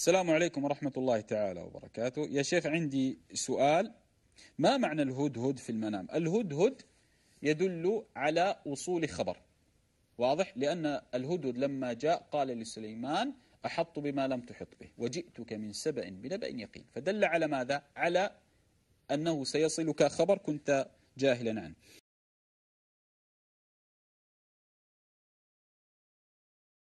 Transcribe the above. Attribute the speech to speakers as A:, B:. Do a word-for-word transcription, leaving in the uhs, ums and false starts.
A: السلام عليكم ورحمة الله تعالى وبركاته. يا شيخ عندي سؤال، ما معنى الهدهد في المنام؟ الهدهد يدل على وصول خبر واضح، لأن الهدهد لما جاء قال لسليمان أحط بما لم تحط به وجئتك من سبأ بنبأ يقين، فدل على ماذا؟ على أنه سيصلك خبر كنت جاهلا عنه.